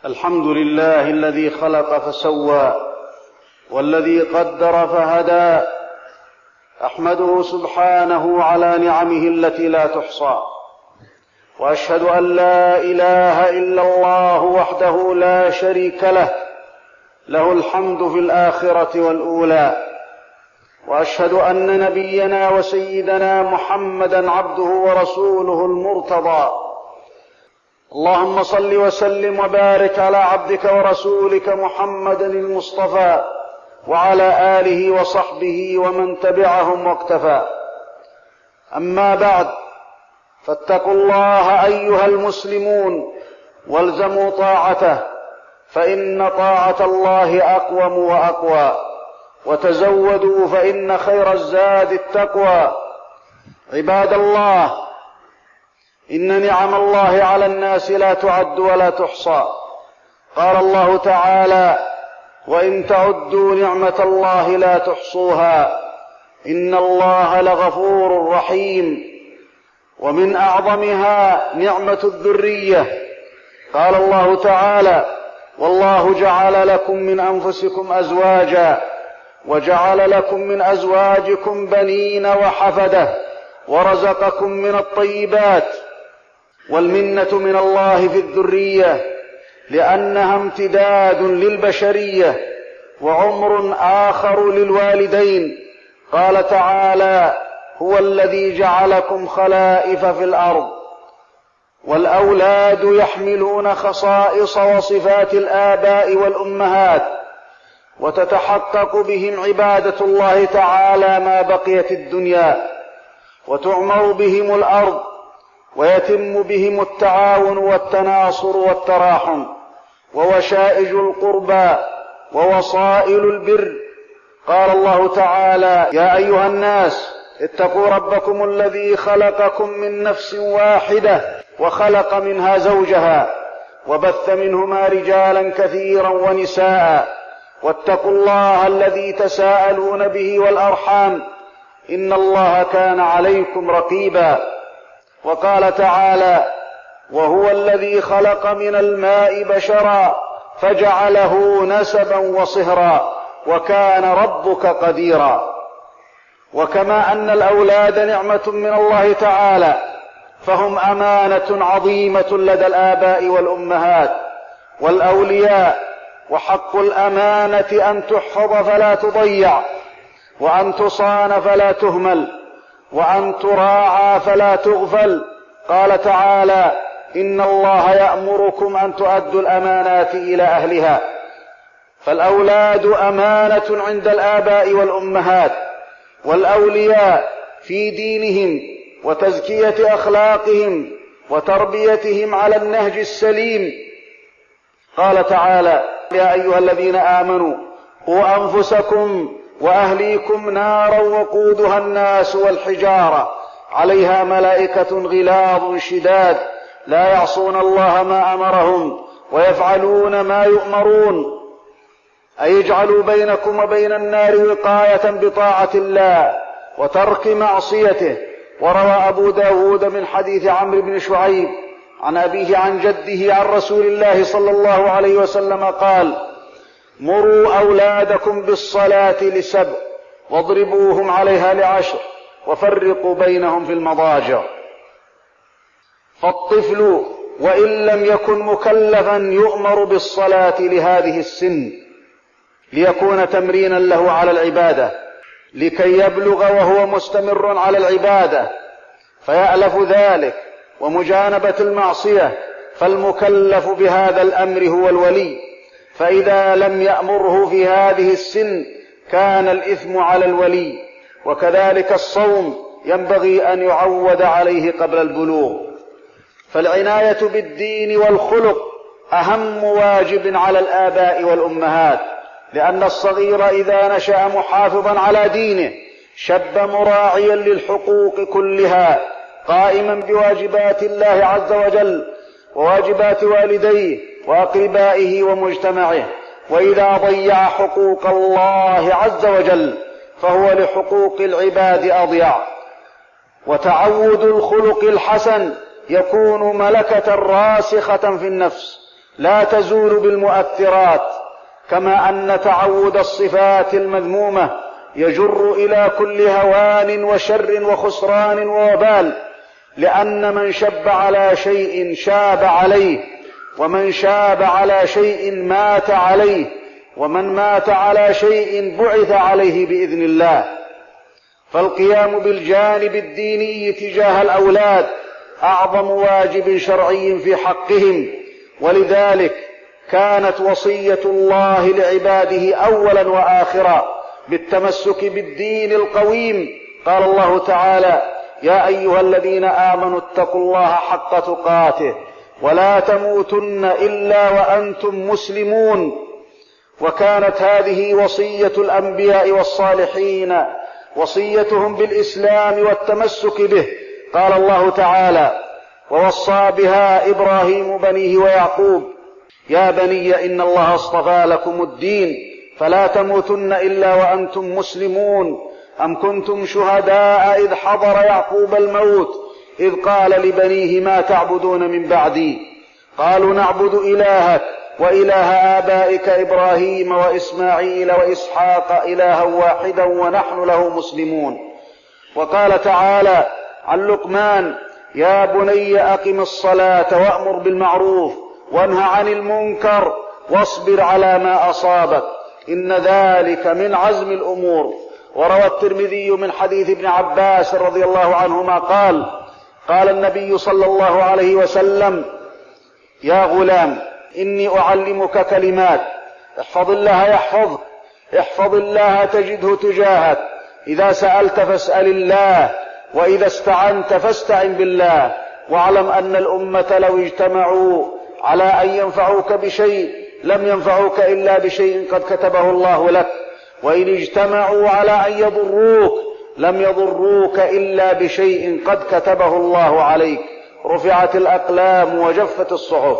الحمد لله الذي خلق فسوى والذي قدر فهدى. أحمده سبحانه على نعمه التي لا تحصى، وأشهد أن لا إله إلا الله وحده لا شريك له، له الحمد في الآخرة والأولى. وأشهد أن نبينا وسيدنا محمدًا عبده ورسوله المرتضى. اللهم صل وسلم وبارك على عبدك ورسولك محمد المصطفى وعلى آله وصحبه ومن تبعهم واقتفى. أما بعد، فاتقوا الله أيها المسلمون والزموا طاعته، فإن طاعة الله أقوم وأقوى. وتزودوا فإن خير الزاد التقوى. عباد الله، إن نعم الله على الناس لا تعد ولا تحصى. قال الله تعالى: وإن تعدوا نعمة الله لا تحصوها إن الله لغفور رحيم. ومن أعظمها نعمة الذرية. قال الله تعالى: والله جعل لكم من أنفسكم أزواجا وجعل لكم من أزواجكم بنين وحفدة ورزقكم من الطيبات. والمنة من الله في الذرية لأنها امتداد للبشرية وعمر آخر للوالدين. قال تعالى: هو الذي جعلكم خلائف في الأرض. والأولاد يحملون خصائص وصفات الآباء والأمهات، وتتحقق بهم عبادة الله تعالى ما بقيت الدنيا، وتعمر بهم الأرض، ويتم بهم التعاون والتناصر والتراحم ووشائج القربى ووصائل البر. قال الله تعالى: يا أيها الناس اتقوا ربكم الذي خلقكم من نفس واحدة وخلق منها زوجها وبث منهما رجالا كثيرا ونساء واتقوا الله الذي تساءلون به والأرحام إن الله كان عليكم رقيبا. وقال تعالى: وهو الذي خلق من الماء بشرا فجعله نسبا وصهرا وكان ربك قديرا. وكما أن الأولاد نعمة من الله تعالى، فهم أمانة عظيمة لدى الآباء والأمهات والأولياء. وحق الأمانة أن تحفظ فلا تضيع، وأن تصان فلا تهمل، وأن تراعى فلا تغفل. قال تعالى: إن الله يأمركم أن تؤدوا الأمانات إلى أهلها. فالأولاد أمانة عند الآباء والأمهات والأولياء في دينهم وتزكية أخلاقهم وتربيتهم على النهج السليم. قال تعالى: يا أيها الذين آمنوا قوا أنفسكم وأهليكم نارا وقودها الناس والحجارة عليها ملائكة غلاظ شداد لا يعصون الله ما أمرهم ويفعلون ما يؤمرون. أي اجعلوا بينكم وبين النار وقاية بطاعة الله وترك معصيته. وروى أبو داود من حديث عمرو بن شعيب عن أبيه عن جده عن رسول الله صلى الله عليه وسلم قال: مروا أولادكم بالصلاة ل7 واضربوهم عليها ل10 وفرقوا بينهم في المضاجع. فالطفل وإن لم يكن مكلفا يؤمر بالصلاة لهذه السن ليكون تمرينا له على العبادة، لكي يبلغ وهو مستمر على العبادة فيألف ذلك ومجانبة المعصية. فالمكلف بهذا الأمر هو الولي، فإذا لم يأمره في هذه السن كان الإثم على الولي. وكذلك الصوم ينبغي أن يعود عليه قبل البلوغ. فالعناية بالدين والخلق أهم واجب على الآباء والأمهات، لأن الصغير إذا نشأ محافظا على دينه شب مراعيا للحقوق كلها، قائما بواجبات الله عز وجل وواجبات والديه وأقربائه ومجتمعه. وإذا ضيع حقوق الله عز وجل فهو لحقوق العباد أضيع. وتعود الخلق الحسن يكون ملكة راسخة في النفس، لا تزول بالمؤثرات، كما أن تعود الصفات المذمومة يجر إلى كل هوان وشر وخسران ووبال، لأن من شب على شيء شاب عليه، ومن شاب على شيء مات عليه، ومن مات على شيء بعث عليه بإذن الله. فالقيام بالجانب الديني تجاه الأولاد أعظم واجب شرعي في حقهم، ولذلك كانت وصية الله لعباده أولا وآخرا بالتمسك بالدين القويم. قال الله تعالى: يا أيها الذين آمنوا اتقوا الله حق تقاته ولا تموتن إلا وأنتم مسلمون. وكانت هذه وصية الأنبياء والصالحين، وصيتهم بالإسلام والتمسك به. قال الله تعالى: ووصى بها إبراهيم بنيه ويعقوب يا بني إن الله اصطفى لكم الدين فلا تموتن إلا وأنتم مسلمون. أم كنتم شهداء إذ حضر يعقوب الموت إذ قال لبنيه ما تعبدون من بعدي قالوا نعبد إلهك وإله آبائك إبراهيم وإسماعيل وإسحاق إلها واحدا ونحن له مسلمون. وقال تعالى عن لقمان: يا بني أقم الصلاة وأمر بالمعروف وانه عن المنكر واصبر على ما أصابك إن ذلك من عزم الأمور. وروى الترمذي من حديث ابن عباس رضي الله عنهما قال النبي صلى الله عليه وسلم: يا غلام إني أعلمك كلمات احفظ الله يحفظك، احفظ الله تجده تجاهك، إذا سألت فاسأل الله، وإذا استعنت فاستعن بالله، واعلم أن الأمة لو اجتمعوا على أن ينفعوك بشيء لم ينفعوك إلا بشيء قد كتبه الله لك، وإن اجتمعوا على أن يضروك لم يضروك إلا بشيء قد كتبه الله عليك. رفعت الأقلام وجفت الصحف.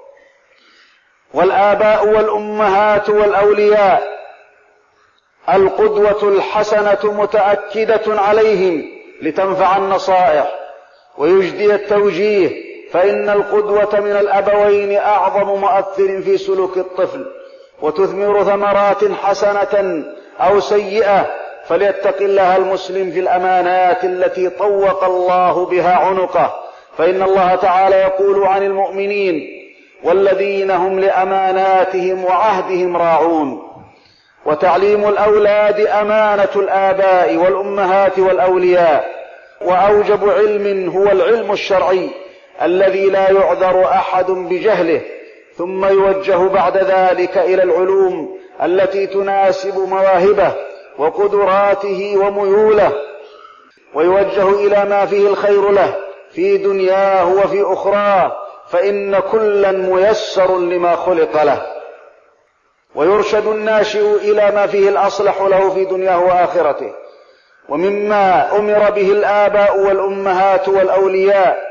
والآباء والأمهات والأولياء القدوة الحسنة متأكدة عليهم لتنفع النصائح ويجدي التوجيه، فإن القدوة من الأبوين أعظم مؤثر في سلوك الطفل، وتثمر ثمرات حسنة أو سيئة. فليتق الله المسلم في الأمانات التي طوق الله بها عنقه، فإن الله تعالى يقول عن المؤمنين: والذين هم لأماناتهم وعهدهم راعون. وتعليم الأولاد أمانة الآباء والأمهات والأولياء، وأوجب علم هو العلم الشرعي الذي لا يعذر أحد بجهله، ثم يوجه بعد ذلك إلى العلوم التي تناسب مواهبه وقدراته وميوله، ويوجه إلى ما فيه الخير له في دنياه وفي أخراه، فإن كلا ميسر لما خلق له. ويرشد الناشئ إلى ما فيه الأصلح له في دنياه وآخرته. ومما أمر به الآباء والأمهات والأولياء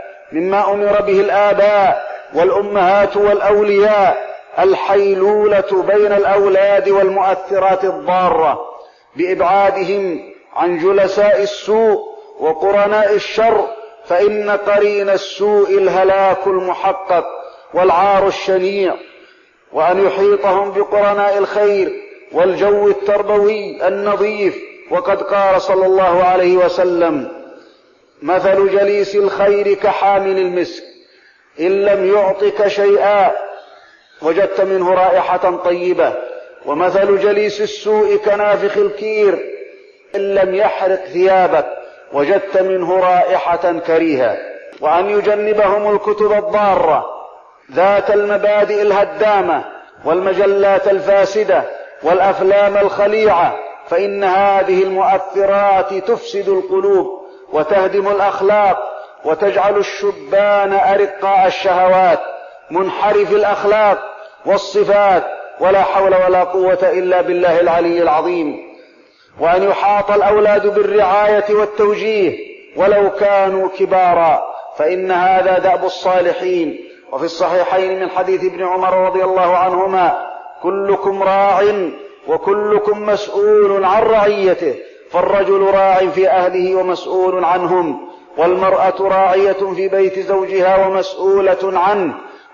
الحيلولة بين الأولاد والمؤثرات الضارة بإبعادهم عن جلساء السوء وقرناء الشر، فإن قرين السوء الهلاك المحقق والعار الشنيع، وأن يحيطهم بقرناء الخير والجو التربوي النظيف. وقد قال صلى الله عليه وسلم: مثل جليس الخير كحامل المسك، إن لم يعطك شيئا وجدت منه رائحة طيبة، ومثل جليس السوء كنافخ الكير، إن لم يحرق ثيابك وجدت منه رائحة كريهة. وأن يجنبهم الكتب الضارة ذات المبادئ الهدامة والمجلات الفاسدة والأفلام الخليعة، فإن هذه المؤثرات تفسد القلوب وتهدم الأخلاق وتجعل الشبان أرقاء الشهوات منحرف الأخلاق والصفات، ولا حول ولا قوة إلا بالله العلي العظيم. وأن يحاط الأولاد بالرعاية والتوجيه ولو كانوا كبارا، فإن هذا دأب الصالحين. وفي الصحيحين من حديث ابن عمر رضي الله عنهما: كلكم راع وكلكم مسؤول عن رعيته، فالرجل راع في أهله ومسؤول عنهم، والمرأة راعية في بيت زوجها ومسؤولة عنه،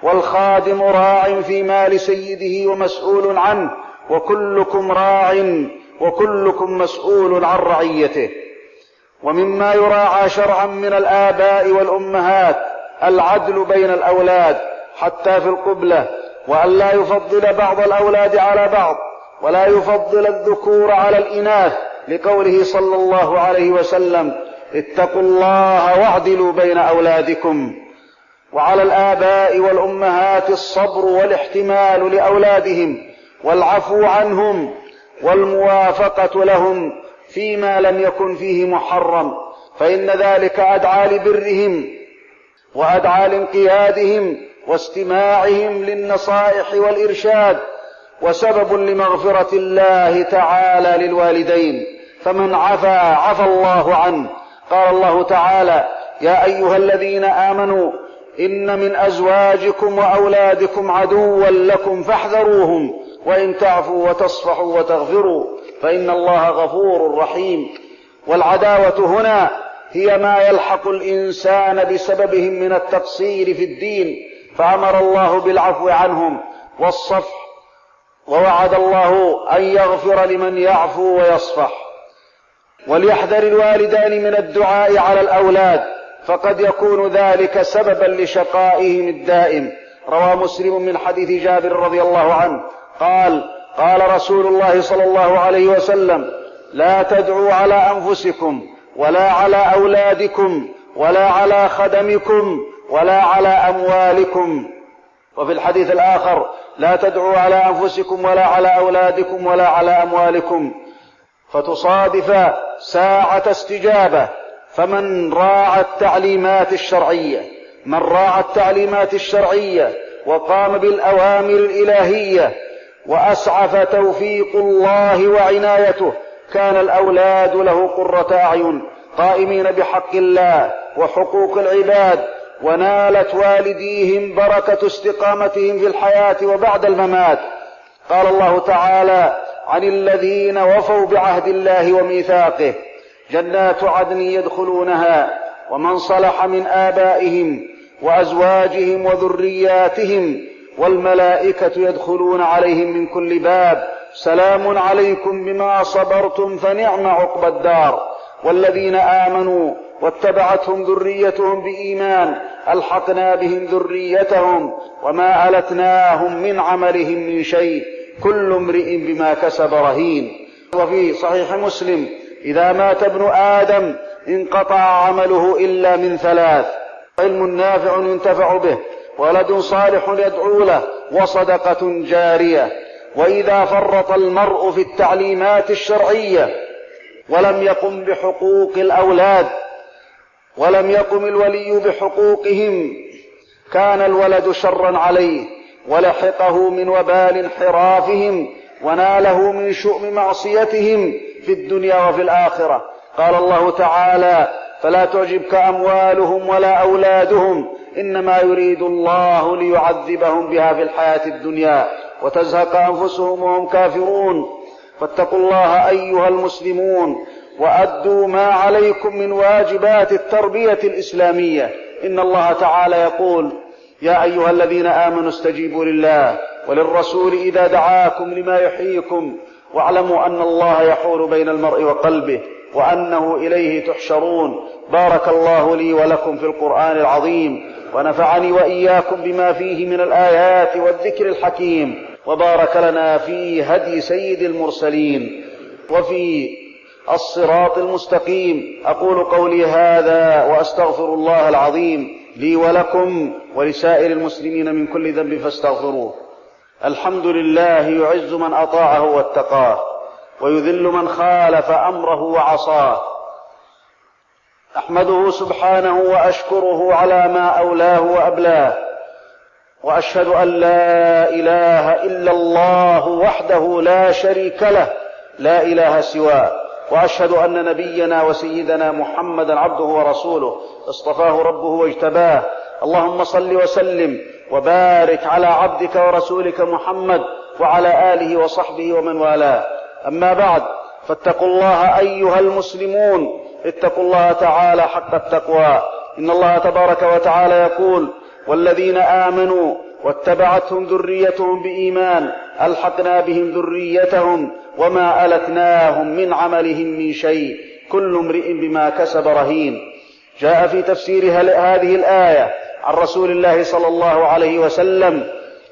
والخادم راع في مال سيده ومسؤول عنه، وكلكم راع وكلكم مسؤول عن رعيته. ومما يراعى شرعا من الآباء والأمهات العدل بين الأولاد حتى في القبلة، وأن لا يفضل بعض الأولاد على بعض، ولا يفضل الذكور على الإناث، لقوله صلى الله عليه وسلم: اتقوا الله واعدلوا بين أولادكم. وعلى الآباء والأمهات الصبر والاحتمال لأولادهم والعفو عنهم والموافقة لهم فيما لم يكن فيه محرم، فإن ذلك أدعى لبرهم وأدعى لانقيادهم واستماعهم للنصائح والإرشاد، وسبب لمغفرة الله تعالى للوالدين. فمن عفا الله عنه. قال الله تعالى: يا أيها الذين آمنوا إن من أزواجكم وأولادكم عدوا لكم فاحذروهم، وإن تعفوا وتصفحوا وتغفروا فإن الله غفور رحيم. والعداوة هنا هي ما يلحق الإنسان بسببهم من التقصير في الدين، فأمر الله بالعفو عنهم والصفح، ووعد الله أن يغفر لمن يعفو ويصفح. وليحذر الوالدان من الدعاء على الأولاد، فقد يكون ذلك سببا لشقائهم الدائم. روى مسلم من حديث جابر رضي الله عنه قال: قال رسول الله صلى الله عليه وسلم: لا تدعوا على أنفسكم ولا على أولادكم ولا على خدمكم ولا على أموالكم. وفي الحديث الآخر: لا تدعوا على أنفسكم ولا على أولادكم ولا على أموالكم، فتصادف ساعة استجابة. فمن راعى التعليمات الشرعية وقام بالأوامر الإلهية وأسعف توفيق الله وعنايته، كان الأولاد له قرة أعين قائمين بحق الله وحقوق العباد، ونالت والديهم بركة استقامتهم في الحياة وبعد الممات. قال الله تعالى عن الذين وفوا بعهد الله وميثاقه: جنات عدن يدخلونها ومن صلح من آبائهم وأزواجهم وذرياتهم والملائكة يدخلون عليهم من كل باب سلام عليكم بما صبرتم فنعم عقبى الدار. والذين آمنوا واتبعتهم ذريتهم بإيمان ألحقنا بهم ذريتهم وما ألتناهم من عملهم من شيء كل امرئ بما كسب رهين. وفي صحيح مسلم: إذا مات ابن آدم انقطع عمله إلا من ثلاث: علم نافع ينتفع به، ولد صالح يدعو له، وصدقة جارية. وإذا فرط المرء في التعليمات الشرعية ولم يقم بحقوق الأولاد ولم يقم الولي بحقوقهم، كان الولد شرا عليه، ولحقه من وبال انحرافهم، وناله من شؤم معصيتهم في الدنيا وفي الآخرة. قال الله تعالى: فلا تعجبك أموالهم ولا أولادهم إنما يريد الله ليعذبهم بها في الحياة الدنيا وتزهق أنفسهم وهم كافرون. فاتقوا الله أيها المسلمون، وأدوا ما عليكم من واجبات التربية الإسلامية. إن الله تعالى يقول: يا أيها الذين آمنوا استجيبوا لله وللرسول إذا دعاكم لما يحييكم واعلموا أن الله يحول بين المرء وقلبه وأنه إليه تحشرون. بارك الله لي ولكم في القرآن العظيم، ونفعني وإياكم بما فيه من الآيات والذكر الحكيم، وبارك لنا في هدي سيد المرسلين وفي الصراط المستقيم. أقول قولي هذا وأستغفر الله العظيم لي ولكم ولسائر المسلمين من كل ذنب فاستغفروه. الحمد لله يعز من أطاعه واتقاه، ويذل من خالف أمره وعصاه. أحمده سبحانه وأشكره على ما أولاه وأبلاه، وأشهد أن لا إله إلا الله وحده لا شريك له لا إله سواه، وأشهد أن نبينا وسيدنا محمدا عبده ورسوله اصطفاه ربه واجتباه. اللهم صل وسلم وبارك على عبدك ورسولك محمد وعلى آله وصحبه ومن والاه. أما بعد، فاتقوا الله أيها المسلمون، اتقوا الله تعالى حق التقوى. إن الله تبارك وتعالى يقول: والذين آمنوا واتبعتهم ذريتهم بإيمان ألحقنا بهم ذريتهم وما ألتناهم من عملهم من شيء كل امرئ بما كسب رهين. جاء في تفسير هذه الآية عن رسول الله صلى الله عليه وسلم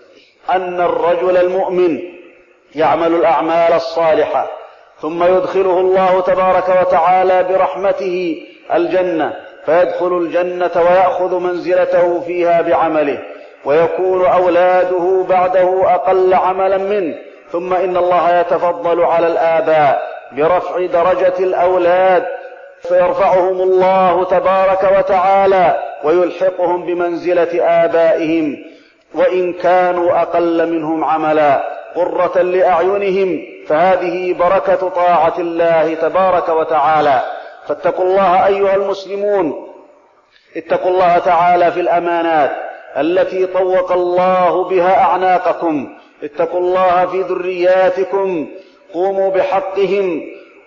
أن الرجل المؤمن يعمل الأعمال الصالحة ثم يدخله الله تبارك وتعالى برحمته الجنة، فيدخل الجنة ويأخذ منزلته فيها بعمله، ويكون أولاده بعده أقل عملا منه، ثم إن الله يتفضل على الآباء برفع درجة الأولاد فيرفعهم الله تبارك وتعالى ويلحقهم بمنزلة آبائهم وإن كانوا أقل منهم عملا قرة لأعينهم، فهذه بركة طاعة الله تبارك وتعالى. فاتقوا الله أيها المسلمون، اتقوا الله تعالى في الأمانات التي طوق الله بها أعناقكم، اتقوا الله في ذرياتكم، قوموا بحقهم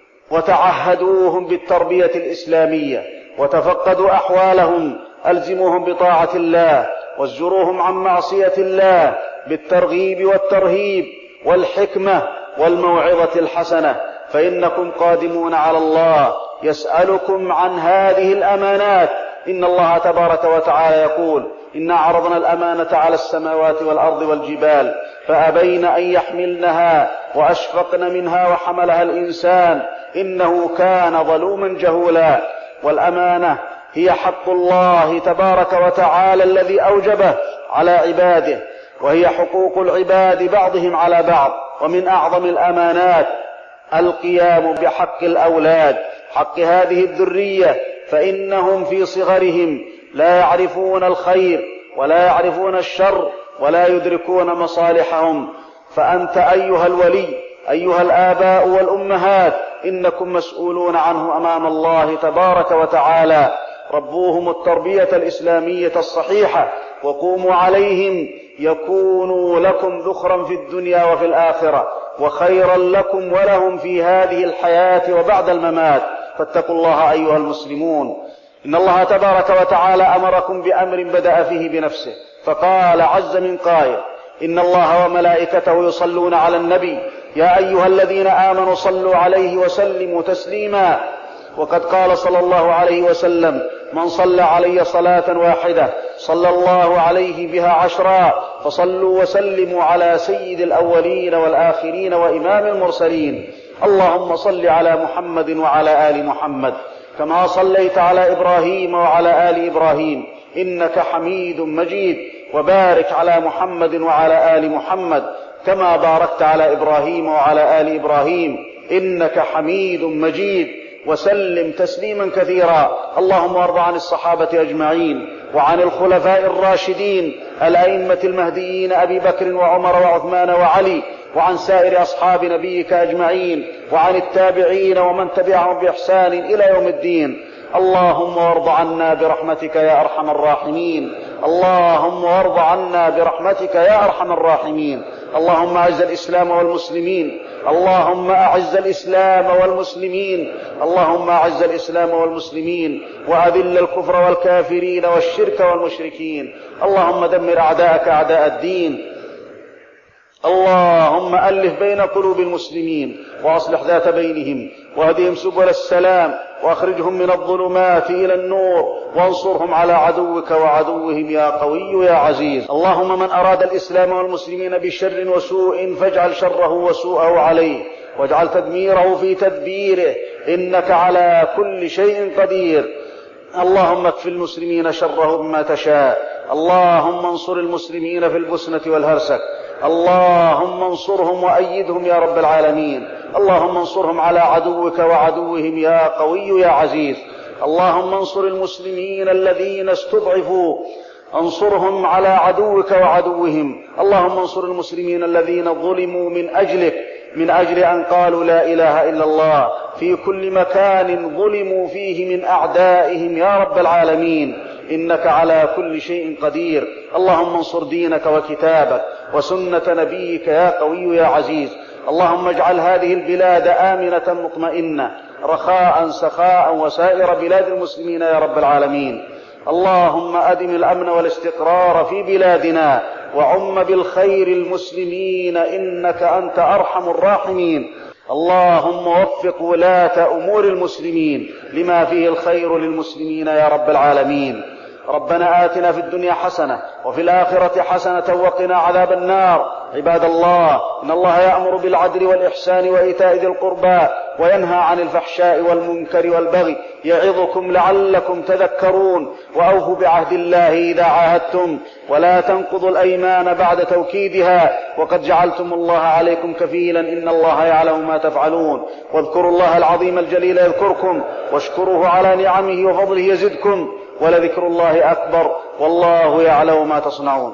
وتعهدوهم بالتربية الإسلامية وتفقدوا أحوالهم، ألزموهم بطاعة الله وازجروهم عن معصية الله بالترغيب والترهيب والحكمة والموعظة الحسنة، فإنكم قادمون على الله يسألكم عن هذه الأمانات. إن الله تبارك وتعالى يقول: إنا عرضنا الأمانة على السماوات والأرض والجبال فأبين أن يحملنها وأشفقن منها وحملها الإنسان إنه كان ظلوما جهولا. والأمانة هي حق الله تبارك وتعالى الذي أوجبه على عباده، وهي حقوق العباد بعضهم على بعض. ومن أعظم الأمانات القيام بحق الأولاد، حق هذه الذرية، فإنهم في صغرهم لا يعرفون الخير ولا يعرفون الشر ولا يدركون مصالحهم. فأنت أيها الولي، أيها الآباء والأمهات، إنكم مسؤولون عنه أمام الله تبارك وتعالى. ربوهم التربية الإسلامية الصحيحة وقوموا عليهم يكونوا لكم ذخرا في الدنيا وفي الآخرة وخيرا لكم ولهم في هذه الحياة وبعد الممات. فاتقوا الله أيها المسلمون. إن الله تبارك وتعالى أمركم بأمر بدأ فيه بنفسه، فقال عز من قائل: إن الله وملائكته يصلون على النبي يا أيها الذين آمنوا صلوا عليه وسلموا تسليما. وقد قال صلى الله عليه وسلم: من صلى علي صلاة واحدة صلى الله عليه بها 10. فصلوا وسلموا على سيد الأولين والآخرين وإمام المرسلين. اللهم صل على محمد وعلى آل محمد كما صليت على إبراهيم وعلى آل إبراهيم إنك حميد مجيد، وبارك على محمد وعلى آل محمد كما باركت على إبراهيم وعلى آل إبراهيم إنك حميد مجيد، وسلم تسليما كثيرا. اللهم وارض عن الصحابة أجمعين وعن الخلفاء الراشدين الأئمة المهديين أبي بكر وعمر وعثمان وعلي، وعن سائر أصحاب نبيك أجمعين، وعن التابعين ومن تبعهم بإحسان إلى يوم الدين. اللهم وارض عنا برحمتك يا أرحم الراحمين. اللهم وارض عنا برحمتك يا أرحم الراحمين. اللهم أعز الإسلام والمسلمين. اللهم أعز الإسلام والمسلمين. اللهم أعز الإسلام والمسلمين وأذل الكفر والكافرين والشرك والمشركين. اللهم دمر أعداءك أعداء الدين. اللهم ألف بين قلوب المسلمين وأصلح ذات بينهم واهدهم سبل السلام وأخرجهم من الظلمات إلى النور وانصرهم على عدوك وعدوهم يا قوي يا عزيز. اللهم من أراد الإسلام والمسلمين بشر وسوء فاجعل شره وسوءه عليه واجعل تدميره في تدبيره إنك على كل شيء قدير. اللهم اكف المسلمين شره بما تشاء. اللهم انصر المسلمين في البسنة والهرسك. اللهم انصرهم وأيدهم يا رب العالمين. اللهم انصرهم على عدوك وعدوهم يا قوي يا عزيز. اللهم انصر المسلمين الذين استضعفوا، انصرهم على عدوك وعدوهم. اللهم انصر المسلمين الذين ظلموا من أجلك، من أجل أن قالوا لا إله إلا الله في كل مكان ظلموا فيه من أعدائهم يا رب العالمين إنك على كل شيء قدير. اللهم انصر دينك وكتابك وسنة نبيك يا قوي يا عزيز. اللهم اجعل هذه البلاد آمنة مطمئنة رخاء سخاء وسائر بلاد المسلمين يا رب العالمين. اللهم أدم الأمن والاستقرار في بلادنا وعم بالخير المسلمين إنك أنت أرحم الراحمين. اللهم وفق ولاة أمور المسلمين لما فيه الخير للمسلمين يا رب العالمين. ربنا آتنا في الدنيا حسنة وفي الآخرة حسنة وقنا عذاب النار. عباد الله، إن الله يأمر بالعدل والإحسان وإيتاء ذي القربى وينهى عن الفحشاء والمنكر والبغي يعظكم لعلكم تذكرون. وأوفوا بعهد الله إذا عاهدتم ولا تنقضوا الأيمان بعد توكيدها وقد جعلتم الله عليكم كفيلا إن الله يعلم ما تفعلون. واذكروا الله العظيم الجليل يذكركم واشكروه على نعمه وفضله يزدكم ولذكر الله أكبر والله يعلم ما تصنعون.